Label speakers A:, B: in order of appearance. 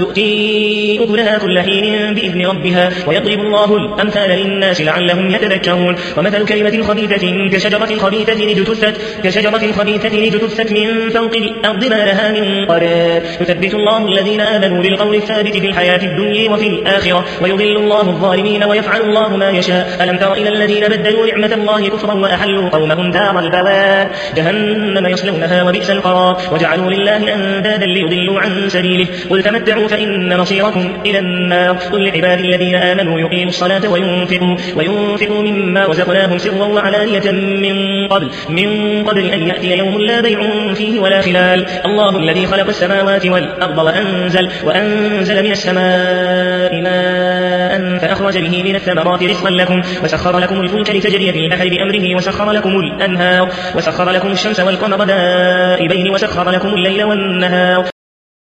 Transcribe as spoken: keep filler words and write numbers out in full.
A: تؤتي أكلها كل حين بإذن ربها ويضرب الله الأمثال للناس لعلهم يتذكرون ومثل كلمة خبيثة كشجرة خبيثة اجتثت كشجرة خبيثة اجتثت من فوق الأرض ما لها من قرار يثبت الله الذين آمنوا بالقول الثابت في الحياة الدنيا وفي الآخرة ويضل الله الظالمين ويفعل الله ما يشاء ألم تر إلى الذين بدلوا نعمة الله كفرا وأحلوا قومهم دار البوار جهنم يصلونها وبئس القرار وجعلوا لله أندادا ليضلوا عن سبيله قل تمتعوا فإن مصيركم إلى النار قل لعبادي الذين آمنوا يقيموا الصلاة وينفقوا, وينفقوا مما رزقناهم سرا وعلانية من قبل, من قبل أن يأتي يوم لا بيع فيه ولا خلال الله الذي خلق السماوات والأرض وأنزل, وأنزل من السماء ماء فأخرج به من الثمرات رزقا لكم وسخر لكم الفلك لتجري في البحر بأمره وسخر لكم الأنهار وسخر لكم الشمس والقمر دائبين وسخر لكم الليل والنهار